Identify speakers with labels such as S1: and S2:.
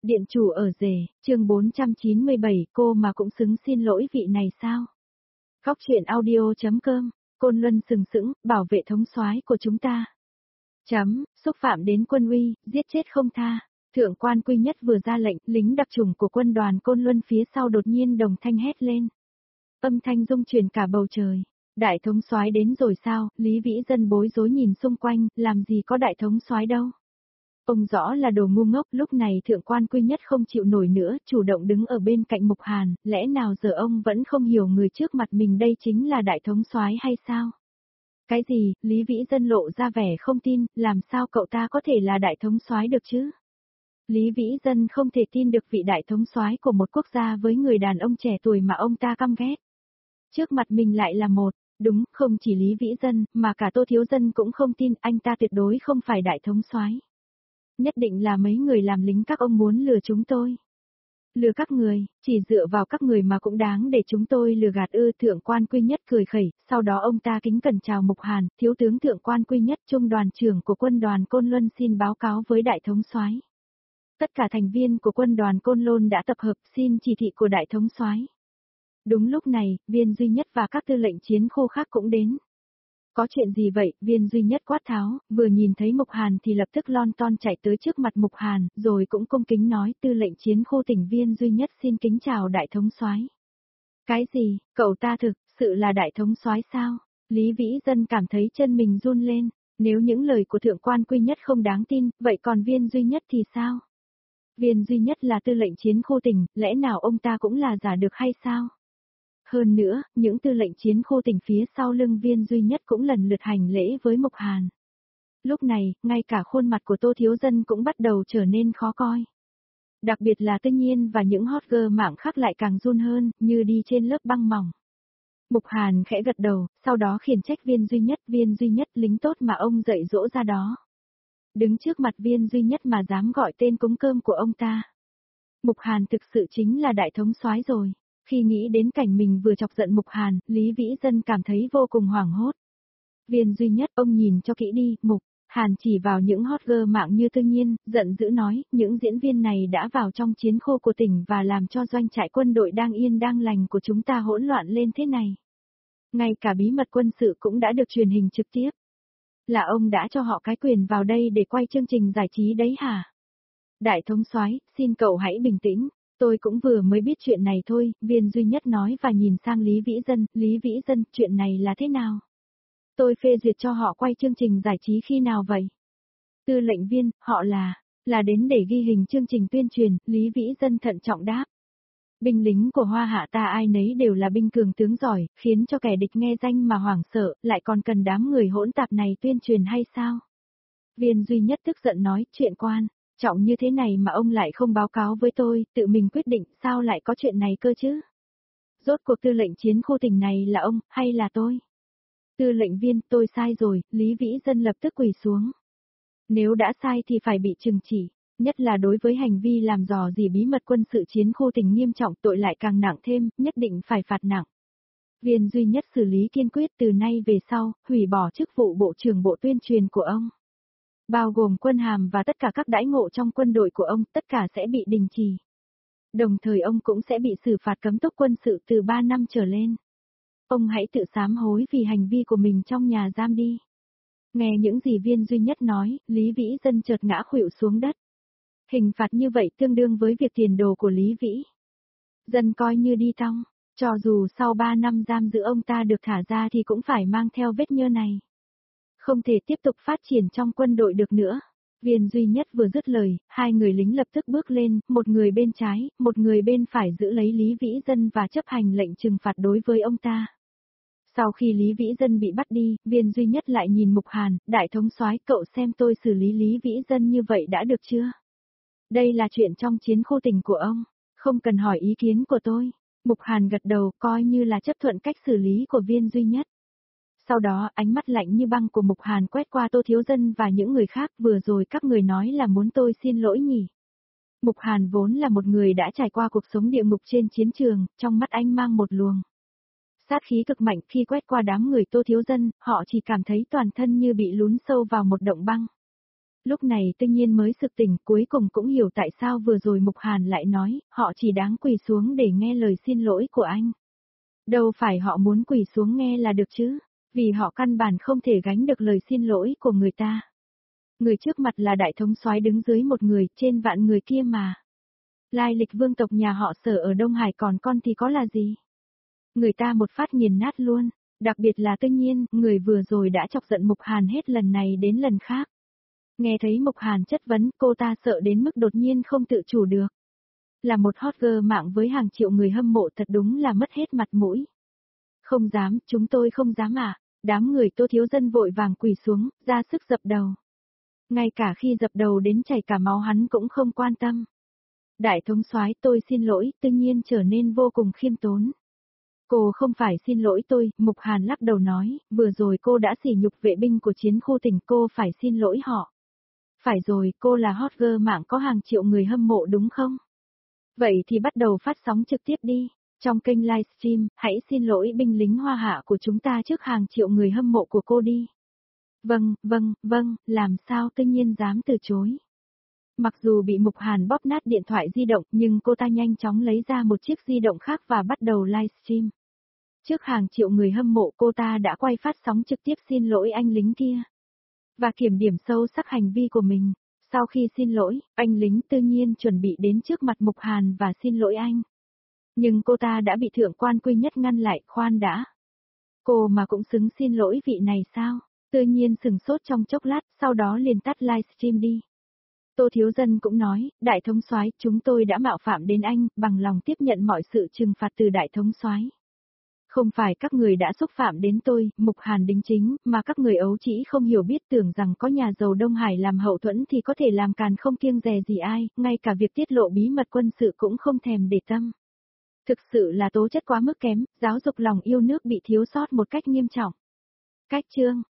S1: Điện chủ ở rể, chương 497, cô mà cũng xứng xin lỗi vị này sao? Góc truyện audio.com, Côn Luân sừng sững, bảo vệ thống soái của chúng ta. Xúc phạm đến quân uy, giết chết không tha. Thượng quan Quy Nhất vừa ra lệnh, lính đặc chủng của quân đoàn Côn Luân phía sau đột nhiên đồng thanh hét lên. Âm thanh rung chuyển cả bầu trời. Đại thống soái đến rồi sao? Lý Vĩ Dân bối rối nhìn xung quanh, làm gì có đại thống soái đâu. Ông rõ là đồ ngu ngốc, lúc này thượng quan Quy Nhất không chịu nổi nữa, chủ động đứng ở bên cạnh Mục Hàn, lẽ nào giờ ông vẫn không hiểu người trước mặt mình đây chính là đại thống soái hay sao? Cái gì? Lý Vĩ Dân lộ ra vẻ không tin, làm sao cậu ta có thể là đại thống soái được chứ? Lý Vĩ Dân không thể tin được vị đại thống soái của một quốc gia với người đàn ông trẻ tuổi mà ông ta căm ghét. Trước mặt mình lại là một, đúng, không chỉ Lý Vĩ Dân, mà cả Tô Thiếu Dân cũng không tin, anh ta tuyệt đối không phải đại thống soái. Nhất định là mấy người làm lính các ông muốn lừa chúng tôi. Lừa các người, chỉ dựa vào các người mà cũng đáng để chúng tôi lừa gạt ư? Thượng quan Quy Nhất cười khẩy, sau đó ông ta kính cẩn chào Mục Hàn, thiếu tướng thượng quan Quy Nhất, trung đoàn trưởng của quân đoàn Côn Luân xin báo cáo với đại thống soái. Tất cả thành viên của quân đoàn Côn Luân đã tập hợp, xin chỉ thị của đại thống soái. Đúng lúc này, Viên Duy Nhất và các tư lệnh chiến khu khác cũng đến. Có chuyện gì vậy? Viên Duy Nhất quát tháo, vừa nhìn thấy Mục Hàn thì lập tức lon ton chạy tới trước mặt Mục Hàn, rồi cũng cung kính nói, tư lệnh chiến khu tỉnh Viên Duy Nhất xin kính chào đại thống soái. Cái gì? Cậu ta thực sự là đại thống soái sao? Lý Vĩ Dân cảm thấy chân mình run lên, nếu những lời của thượng quan Quy Nhất không đáng tin, vậy còn Viên Duy Nhất thì sao? Viên Duy Nhất là tư lệnh chiến khu tỉnh, lẽ nào ông ta cũng là giả được hay sao? Hơn nữa, những tư lệnh chiến khu tỉnh phía sau lưng Viên Duy Nhất cũng lần lượt hành lễ với Mục Hàn. Lúc này, ngay cả khuôn mặt của Tô Thiếu Dân cũng bắt đầu trở nên khó coi. Đặc biệt là Tư Nhiên và những hot girl mạng khác lại càng run hơn, như đi trên lớp băng mỏng. Mục Hàn khẽ gật đầu, sau đó khiển trách Viên Duy Nhất lính tốt mà ông dạy dỗ ra đó. Đứng trước mặt Viên Duy Nhất mà dám gọi tên cúng cơm của ông ta. Mục Hàn thực sự chính là đại thống soái rồi. Khi nghĩ đến cảnh mình vừa chọc giận Mục Hàn, Lý Vĩ Dân cảm thấy vô cùng hoảng hốt. Viên Duy Nhất, ông nhìn cho kỹ đi, Mục Hàn chỉ vào những hot girl mạng như Tư Nhiên, giận dữ nói, những diễn viên này đã vào trong chiến khu của tỉnh và làm cho doanh trại quân đội đang yên đang lành của chúng ta hỗn loạn lên thế này. Ngay cả bí mật quân sự cũng đã được truyền hình trực tiếp. Là ông đã cho họ cái quyền vào đây để quay chương trình giải trí đấy hả? Đại thống soái, xin cậu hãy bình tĩnh. Tôi cũng vừa mới biết chuyện này thôi, Viên Duy Nhất nói và nhìn sang Lý Vĩ Dân, chuyện này là thế nào? Tôi phê duyệt cho họ quay chương trình giải trí khi nào vậy? Tư lệnh viên, họ là đến để ghi hình chương trình tuyên truyền, Lý Vĩ Dân thận trọng đáp. Binh lính của Hoa Hạ ta ai nấy đều là binh cường tướng giỏi, khiến cho kẻ địch nghe danh mà hoảng sợ, lại còn cần đám người hỗn tạp này tuyên truyền hay sao? Viên Duy Nhất tức giận nói, chuyện quan trọng như thế này mà ông lại không báo cáo với tôi, tự mình quyết định, sao lại có chuyện này cơ chứ? Rốt cuộc tư lệnh chiến khu tỉnh này là ông, hay là tôi? Tư lệnh viên, tôi sai rồi, Lý Vĩ Dân lập tức quỳ xuống. Nếu đã sai thì phải bị trừng trị, nhất là đối với hành vi làm dò dỉ bí mật quân sự chiến khu tỉnh nghiêm trọng, tội lại càng nặng thêm, nhất định phải phạt nặng. Viên Duy Nhất xử lý kiên quyết, từ nay về sau, hủy bỏ chức vụ Bộ trưởng Bộ Tuyên truyền của ông. Bao gồm quân hàm và tất cả các đãi ngộ trong quân đội của ông, tất cả sẽ bị đình chỉ. Đồng thời ông cũng sẽ bị xử phạt cấm túc quân sự từ 3 năm trở lên. Ông hãy tự sám hối vì hành vi của mình trong nhà giam đi. Nghe những gì Viên Duy Nhất nói, Lý Vĩ Dân chợt ngã khuỵu xuống đất. Hình phạt như vậy tương đương với việc tiền đồ của Lý Vĩ Dân coi như đi tong, cho dù sau 3 năm giam giữ ông ta được thả ra thì cũng phải mang theo vết nhơ này. Không thể tiếp tục phát triển trong quân đội được nữa. Viên Duy Nhất vừa dứt lời, hai người lính lập tức bước lên, một người bên trái, một người bên phải giữ lấy Lý Vĩ Dân và chấp hành lệnh trừng phạt đối với ông ta. Sau khi Lý Vĩ Dân bị bắt đi, Viên Duy Nhất lại nhìn Mục Hàn, đại thống soái, cậu xem tôi xử lý Lý Vĩ Dân như vậy đã được chưa? Đây là chuyện trong chiến khu tỉnh của ông, không cần hỏi ý kiến của tôi. Mục Hàn gật đầu, coi như là chấp thuận cách xử lý của Viên Duy Nhất. Sau đó, ánh mắt lạnh như băng của Mục Hàn quét qua Tô Thiếu Dân và những người khác, vừa rồi các người nói là muốn tôi xin lỗi nhỉ? Mục Hàn vốn là một người đã trải qua cuộc sống địa ngục trên chiến trường, trong mắt anh mang một luồng sát khí cực mạnh, khi quét qua đám người Tô Thiếu Dân, họ chỉ cảm thấy toàn thân như bị lún sâu vào một động băng. Lúc này Tư Nhiên mới sực tỉnh, cuối cùng cũng hiểu tại sao vừa rồi Mục Hàn lại nói, họ chỉ đáng quỳ xuống để nghe lời xin lỗi của anh. Đâu phải họ muốn quỳ xuống nghe là được chứ, vì họ căn bản không thể gánh được lời xin lỗi của người ta. Người trước mặt là đại thống soái đứng dưới một người, trên vạn người kia mà. Lai lịch vương tộc nhà họ Sở ở Đông Hải còn con thì có là gì? Người ta một phát nghiền nát luôn, đặc biệt là Tư Nhiên, người vừa rồi đã chọc giận Mục Hàn hết lần này đến lần khác. Nghe thấy Mục Hàn chất vấn, cô ta sợ đến mức đột nhiên không tự chủ được. Là một hot girl mạng với hàng triệu người hâm mộ thật đúng là mất hết mặt mũi. Không dám, chúng tôi không dám à, đám người Tô Thiếu Dân vội vàng quỳ xuống, ra sức dập đầu. Ngay cả khi dập đầu đến chảy cả máu hắn cũng không quan tâm. Đại thống soái, tôi xin lỗi, Tư Nhiên trở nên vô cùng khiêm tốn. Cô không phải xin lỗi tôi, Mục Hàn lắc đầu nói, vừa rồi cô đã sỉ nhục vệ binh của chiến khu tỉnh, cô phải xin lỗi họ. Phải rồi, cô là hot girl mạng có hàng triệu người hâm mộ đúng không? Vậy thì bắt đầu phát sóng trực tiếp đi. Trong kênh livestream, hãy xin lỗi binh lính Hoa Hạ của chúng ta trước hàng triệu người hâm mộ của cô đi. Vâng, làm sao Tư Nhiên dám từ chối. Mặc dù bị Mục Hàn bóp nát điện thoại di động nhưng cô ta nhanh chóng lấy ra một chiếc di động khác và bắt đầu livestream. Trước hàng triệu người hâm mộ cô ta đã quay phát sóng trực tiếp xin lỗi anh lính kia. Và kiểm điểm sâu sắc hành vi của mình. Sau khi xin lỗi, anh lính Tư Nhiên chuẩn bị đến trước mặt Mục Hàn và xin lỗi anh. Nhưng cô ta đã bị thượng quan Quy Nhất ngăn lại, khoan đã. Cô mà cũng xứng xin lỗi vị này sao? Tư Nhiên sừng sốt trong chốc lát, sau đó liền tắt livestream đi. Tô Thiếu Dân cũng nói, đại thống soái, chúng tôi đã mạo phạm đến anh, bằng lòng tiếp nhận mọi sự trừng phạt từ đại thống soái. Không phải các người đã xúc phạm đến tôi, Mục Hàn đính chính, mà các người ấu trĩ không hiểu biết tưởng rằng có nhà giàu Đông Hải làm hậu thuẫn thì có thể làm càn không kiêng dè gì ai, ngay cả việc tiết lộ bí mật quân sự cũng không thèm để tâm. Thực sự là tố chất quá mức kém, giáo dục lòng yêu nước bị thiếu sót một cách nghiêm trọng. Cách chương